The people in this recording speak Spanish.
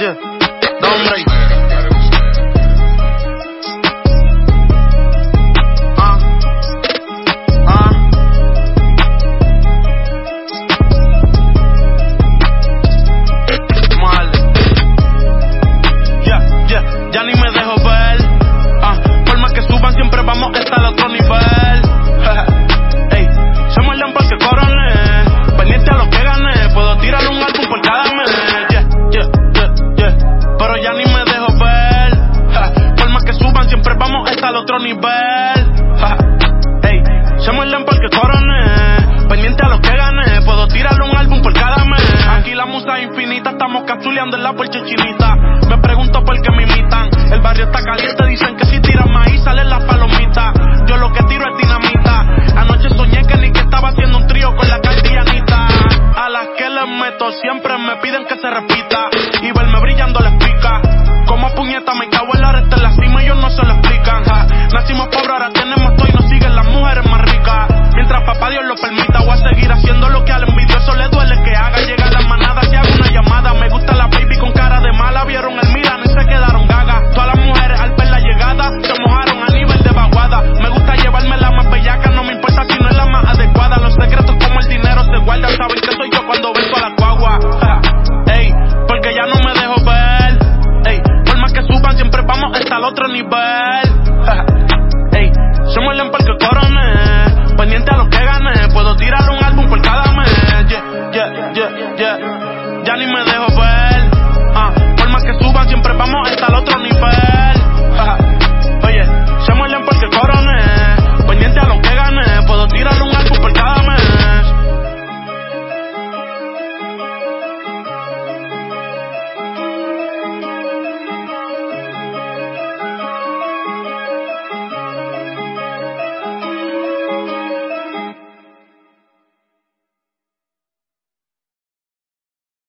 Yeah, don't break. Ya ni me dejo ver. Por más que suban, siempre vamos a estar a otro nivel. Ey, somos león porque coroné. Pendiente a lo que gané. Puedo tirar un álbum por cada mes. Pero ya ni me dejo ver. Por más que suban, siempre vamos a estar a otro nivel. Ey, somos león porque coroné. Pendiente a lo que gané. Puedo tirar un álbum por cada mes. Aquí la musa infinita. Estamos capsuleando en la puerta chinita.